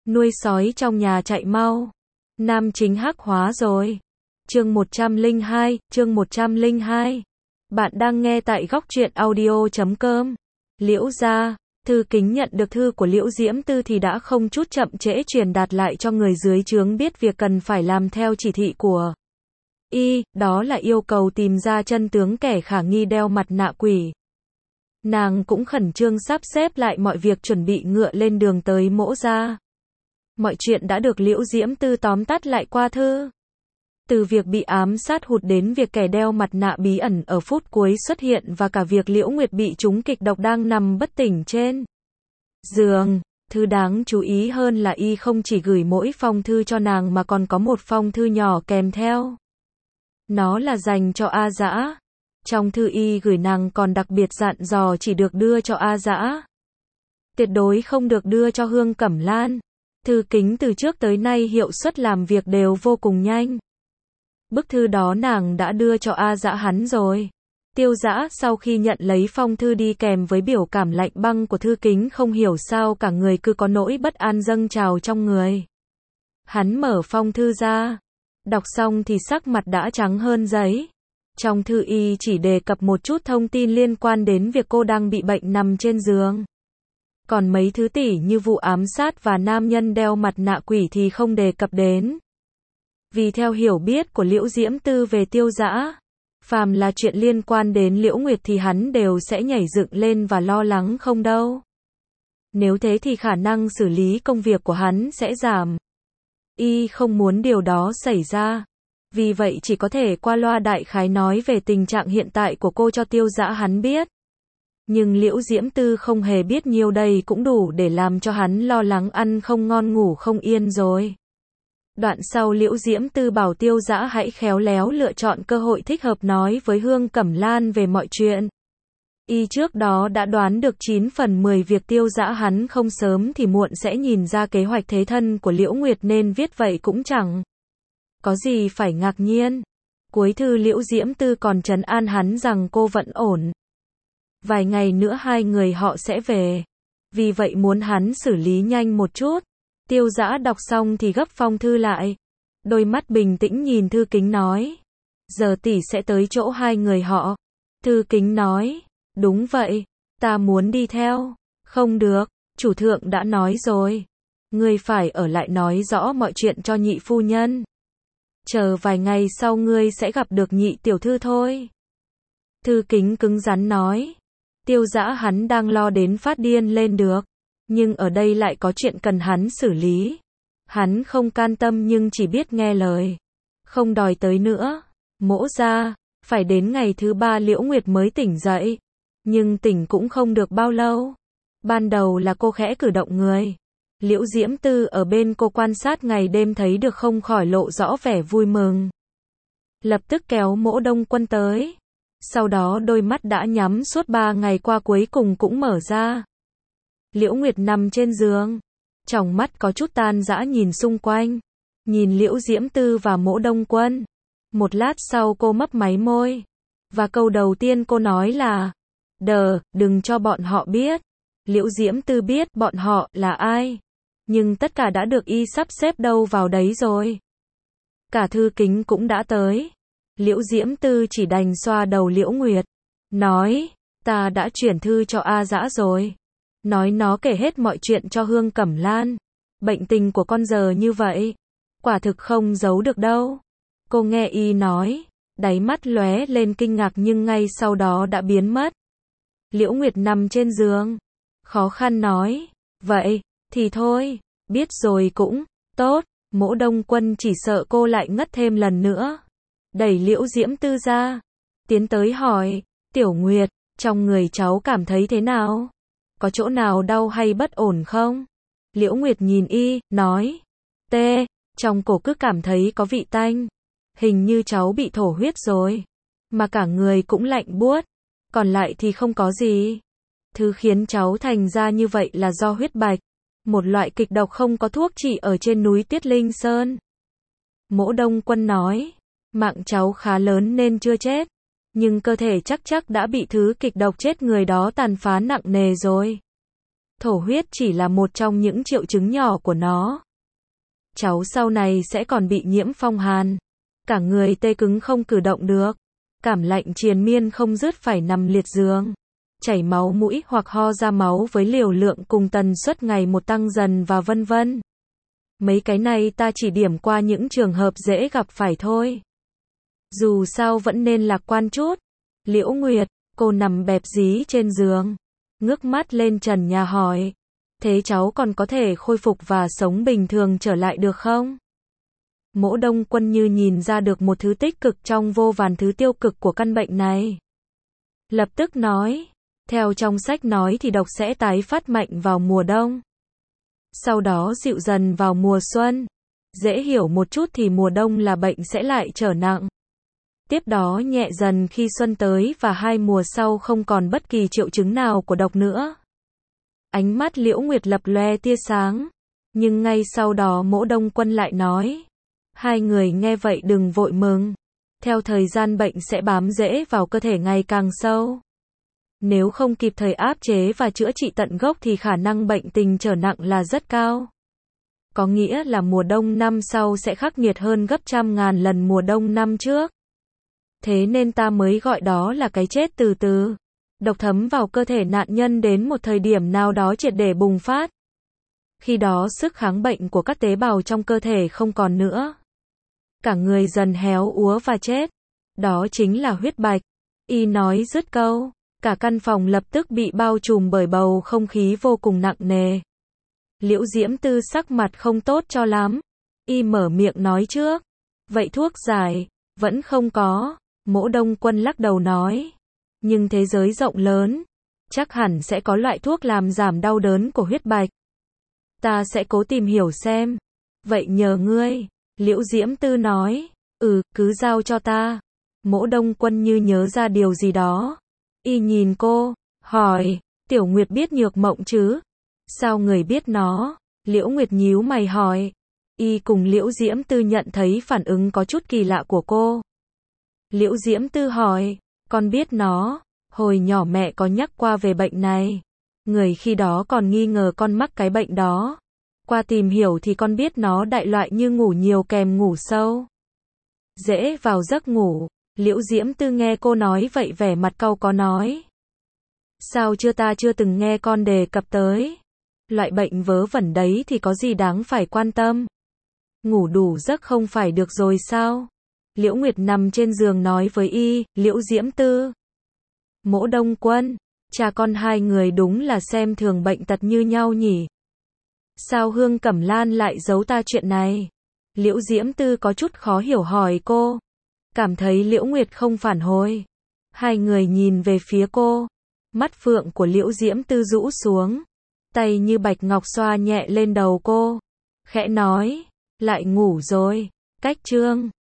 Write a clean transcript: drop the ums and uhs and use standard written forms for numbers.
Nuôi sói trong nhà chạy mau. Nam chính hắc hóa rồi. Chương 102. Bạn đang nghe tại góc truyện audio.com. Liễu gia. Thư Kính nhận được thư của Liễu Diễm Tư thì đã không chút chậm trễ truyền đạt lại cho người dưới trướng biết việc cần phải làm theo chỉ thị của y, đó là yêu cầu tìm ra chân tướng kẻ khả nghi đeo mặt nạ quỷ. Nàng cũng khẩn trương sắp xếp lại mọi việc chuẩn bị ngựa lên đường tới Mỗ gia. Mọi chuyện đã được Liễu Diễm Tư tóm tắt lại qua thư. Từ việc bị ám sát hụt đến việc kẻ đeo mặt nạ bí ẩn ở phút cuối xuất hiện và cả việc Liễu Nguyệt bị trúng kịch độc đang nằm bất tỉnh trên giường. Thứ đáng chú ý hơn là y không chỉ gửi mỗi phong thư cho nàng mà còn có một phong thư nhỏ kèm theo. Nó là dành cho A Dã. Trong thư y gửi nàng còn đặc biệt dặn dò chỉ được đưa cho A Dã. Tuyệt đối không được đưa cho Hương Cẩm Lan. Thư Kính từ trước tới nay hiệu suất làm việc đều vô cùng nhanh. Bức thư đó nàng đã đưa cho A Dã hắn rồi. Tiêu Dã sau khi nhận lấy phong thư đi kèm với biểu cảm lạnh băng của Thư Kính không hiểu sao cả người cứ có nỗi bất an dâng trào trong người. Hắn mở phong thư ra. Đọc xong thì sắc mặt đã trắng hơn giấy. Trong thư y chỉ đề cập một chút thông tin liên quan đến việc cô đang bị bệnh nằm trên giường. Còn mấy thứ tỉ như vụ ám sát và nam nhân đeo mặt nạ quỷ thì không đề cập đến. Vì theo hiểu biết của Liễu Diễm Tư về Tiêu Dã, phàm là chuyện liên quan đến Liễu Nguyệt thì hắn đều sẽ nhảy dựng lên và lo lắng không đâu. Nếu thế thì khả năng xử lý công việc của hắn sẽ giảm. Y không muốn điều đó xảy ra. Vì vậy chỉ có thể qua loa đại khái nói về tình trạng hiện tại của cô cho Tiêu Dã hắn biết. Nhưng Liễu Diễm Tư không hề biết nhiều đây cũng đủ để làm cho hắn lo lắng ăn không ngon ngủ không yên rồi. Đoạn sau Liễu Diễm Tư bảo Tiêu Dã hãy khéo léo lựa chọn cơ hội thích hợp nói với Hương Cẩm Lan về mọi chuyện. Y trước đó đã đoán được 9 phần 10 việc Tiêu Dã hắn không sớm thì muộn sẽ nhìn ra kế hoạch thế thân của Liễu Nguyệt nên viết vậy cũng chẳng có gì phải ngạc nhiên. Cuối thư Liễu Diễm Tư còn trấn an hắn rằng cô vẫn ổn. Vài ngày nữa hai người họ sẽ về. Vì vậy muốn hắn xử lý nhanh một chút. Tiêu Dã đọc xong thì gấp phong thư lại. Đôi mắt bình tĩnh nhìn Thư Kính nói. Giờ tỷ sẽ tới chỗ hai người họ. Thư Kính nói. Đúng vậy. Ta muốn đi theo. Không được. Chủ thượng đã nói rồi. Ngươi phải ở lại nói rõ mọi chuyện cho nhị phu nhân. Chờ vài ngày sau ngươi sẽ gặp được nhị tiểu thư thôi. Thư Kính cứng rắn nói. Tiêu Dã hắn đang lo đến phát điên lên được. Nhưng ở đây lại có chuyện cần hắn xử lý. Hắn không can tâm nhưng chỉ biết nghe lời. Không đòi tới nữa. Mỗ ra. Phải đến ngày thứ 3 Liễu Nguyệt mới tỉnh dậy. Nhưng tỉnh cũng không được bao lâu. Ban đầu là cô khẽ cử động người. Liễu Diễm Tư ở bên cô quan sát ngày đêm thấy được không khỏi lộ rõ vẻ vui mừng. Lập tức kéo Mỗ Đông Quân tới. Sau đó đôi mắt đã nhắm suốt 3 ngày qua cuối cùng cũng mở ra. Liễu Nguyệt nằm trên giường. Tròng mắt có chút tan rã nhìn xung quanh. Nhìn Liễu Diễm Tư và Mỗ Đông Quân. Một lát sau cô mấp máy môi. Và câu đầu tiên cô nói là. Đừng cho bọn họ biết. Liễu Diễm Tư biết bọn họ là ai. Nhưng tất cả đã được y sắp xếp đâu vào đấy rồi. Cả Thư Kính cũng đã tới. Liễu Diễm Tư chỉ đành xoa đầu Liễu Nguyệt. Nói. Ta đã chuyển thư cho A Dã rồi. Nói nó kể hết mọi chuyện cho Hương Cẩm Lan. Bệnh tình của con giờ như vậy. Quả thực không giấu được đâu. Cô nghe y nói. Đáy mắt lóe lên kinh ngạc nhưng ngay sau đó đã biến mất. Liễu Nguyệt nằm trên giường. Khó khăn nói. Vậy, thì thôi. Biết rồi cũng tốt. Mỗ Đông Quân chỉ sợ cô lại ngất thêm lần nữa. Đẩy Liễu Diễm Tư ra. Tiến tới hỏi. Tiểu Nguyệt, trong người cháu cảm thấy thế nào? Có chỗ nào đau hay bất ổn không? Liễu Nguyệt nhìn y, nói. Trong cổ cứ cảm thấy có vị tanh. Hình như cháu bị thổ huyết rồi. Mà cả người cũng lạnh buốt. Còn lại thì không có gì. Thứ khiến cháu thành ra như vậy là do huyết bạch. Một loại kịch độc không có thuốc trị ở trên núi Tiết Linh Sơn. Mỗ Đông Quân nói. Mạng cháu khá lớn nên chưa chết. Nhưng cơ thể chắc đã bị thứ kịch độc chết người đó tàn phá nặng nề rồi. Thổ huyết chỉ là một trong những triệu chứng nhỏ của nó. Cháu sau này sẽ còn bị nhiễm phong hàn. Cả người tê cứng không cử động được. Cảm lạnh triền miên không dứt phải nằm liệt giường. Chảy máu mũi hoặc ho ra máu với liều lượng cùng tần suất ngày một tăng dần và vân vân. Mấy cái này ta chỉ điểm qua những trường hợp dễ gặp phải thôi. Dù sao vẫn nên lạc quan chút. Liễu Nguyệt, cô nằm bẹp dí trên giường. Ngước mắt lên trần nhà hỏi. Thế cháu còn có thể khôi phục và sống bình thường trở lại được không? Mỗ Đông Quân như nhìn ra được một thứ tích cực trong vô vàn thứ tiêu cực của căn bệnh này. Lập tức nói. Theo trong sách nói thì độc sẽ tái phát mạnh vào mùa đông. Sau đó dịu dần vào mùa xuân. Dễ hiểu một chút thì mùa đông là bệnh sẽ lại trở nặng. Tiếp đó nhẹ dần khi xuân tới và 2 mùa sau không còn bất kỳ triệu chứng nào của độc nữa. Ánh mắt Liễu Nguyệt lập loe tia sáng. Nhưng ngay sau đó Mỗ Đông Quân lại nói. Hai người nghe vậy đừng vội mừng. Theo thời gian bệnh sẽ bám rễ vào cơ thể ngày càng sâu. Nếu không kịp thời áp chế và chữa trị tận gốc thì khả năng bệnh tình trở nặng là rất cao. Có nghĩa là mùa đông năm sau sẽ khắc nghiệt hơn gấp trăm ngàn lần mùa đông năm trước. Thế nên ta mới gọi đó là cái chết từ từ. Độc thấm vào cơ thể nạn nhân đến một thời điểm nào đó triệt để bùng phát. Khi đó sức kháng bệnh của các tế bào trong cơ thể không còn nữa. Cả người dần héo úa và chết. Đó chính là huyết bạch. Y nói dứt câu. Cả căn phòng lập tức bị bao trùm bởi bầu không khí vô cùng nặng nề. Liễu Diễm Tư sắc mặt không tốt cho lắm. Y mở miệng nói trước. Vậy thuốc giải, vẫn không có. Mỗ Đông Quân lắc đầu nói. Nhưng thế giới rộng lớn, chắc hẳn sẽ có loại thuốc làm giảm đau đớn của huyết bạch. Ta sẽ cố tìm hiểu xem. Vậy nhờ ngươi. Liễu Diễm Tư nói. Cứ giao cho ta. Mỗ Đông Quân như nhớ ra điều gì đó. Y nhìn cô, hỏi, Tiểu Nguyệt biết nhược mộng chứ? Sao người biết nó? Liễu Nguyệt nhíu mày hỏi. Y cùng Liễu Diễm Tư nhận thấy phản ứng có chút kỳ lạ của cô. Liễu Diễm Tư hỏi, con biết nó, hồi nhỏ mẹ có nhắc qua về bệnh này. Người khi đó còn nghi ngờ con mắc cái bệnh đó. Qua tìm hiểu thì con biết nó đại loại như ngủ nhiều kèm ngủ sâu. Dễ vào giấc ngủ. Liễu Diễm Tư nghe cô nói vậy vẻ mặt cau có nói. Sao ta chưa từng nghe con đề cập tới. Loại bệnh vớ vẩn đấy thì có gì đáng phải quan tâm. Ngủ đủ giấc không phải được rồi sao? Liễu Nguyệt nằm trên giường nói với y, Liễu Diễm Tư. Mỗ Đông Quân, cha con hai người đúng là xem thường bệnh tật như nhau nhỉ. Sao Hương Cẩm Lan lại giấu ta chuyện này? Liễu Diễm Tư có chút khó hiểu hỏi cô. Cảm thấy Liễu Nguyệt không phản hồi. Hai người nhìn về phía cô. Mắt phượng của Liễu Diễm Tư rũ xuống. Tay như bạch ngọc xoa nhẹ lên đầu cô. Khẽ nói, lại ngủ rồi. Cách chương